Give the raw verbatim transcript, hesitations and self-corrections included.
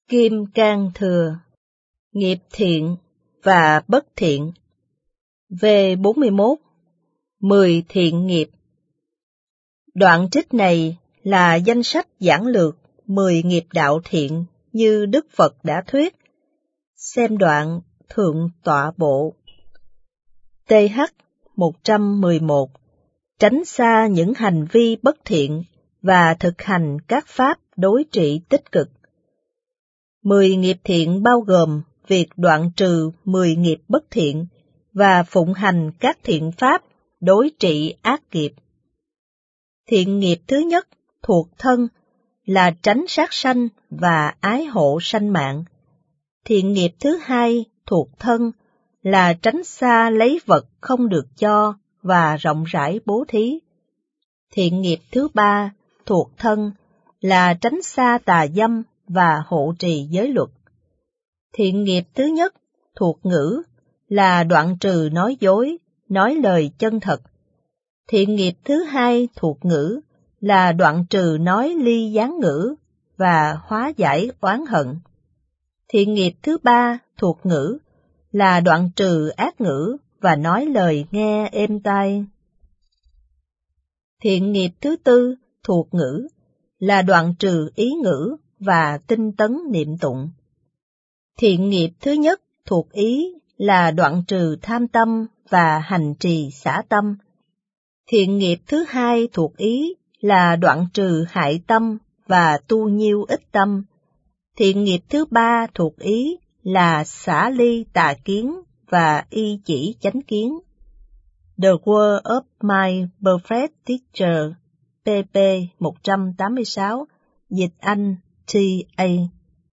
Kim Cang Thừa, nghiệp thiện và bất thiện. V bốn mươi mốt, mười thiện nghiệp. Đoạn trích này là danh sách giản lược mười nghiệp đạo thiện như Đức Phật đã thuyết. Xem đoạn Thượng Tọa Bộ. Th một trăm mười một. Tránh xa những hành vi bất thiện và thực hành các pháp đối trị tích cực. Mười nghiệp thiện bao gồm việc đoạn trừ mười nghiệp bất thiện và phụng hành các thiện pháp đối trị ác nghiệp. Thiện nghiệp thứ nhất thuộc thân là tránh sát sanh và ái hộ sanh mạng. Thiện nghiệp thứ hai thuộc thân là tránh xa lấy vật không được cho và rộng rãi bố thí. Thiện nghiệp thứ ba thuộc thân là tránh xa tà dâm và hộ trì giới luật. Thiện nghiệp thứ nhất thuộc ngữ là đoạn trừ nói dối, nói lời chân thật. Thiện nghiệp thứ hai thuộc ngữ là đoạn trừ nói ly gián ngữ và hóa giải oán hận. Thiện nghiệp thứ ba thuộc ngữ là đoạn trừ ác ngữ và nói lời nghe êm tai. Thiện nghiệp thứ tư thuộc ngữ là đoạn trừ ý ngữ và tinh tấn niệm tụng. Thiện nghiệp thứ nhất thuộc ý là đoạn trừ tham tâm và hành trì xả tâm. Thiện nghiệp thứ hai thuộc ý là đoạn trừ hại tâm và tu nhiêu ích tâm. Thiện nghiệp thứ ba thuộc ý là xả ly tà kiến và y chỉ chánh kiến. The Word of My Perfect Teacher, pp một trăm tám mươi sáu, dịch Anh T A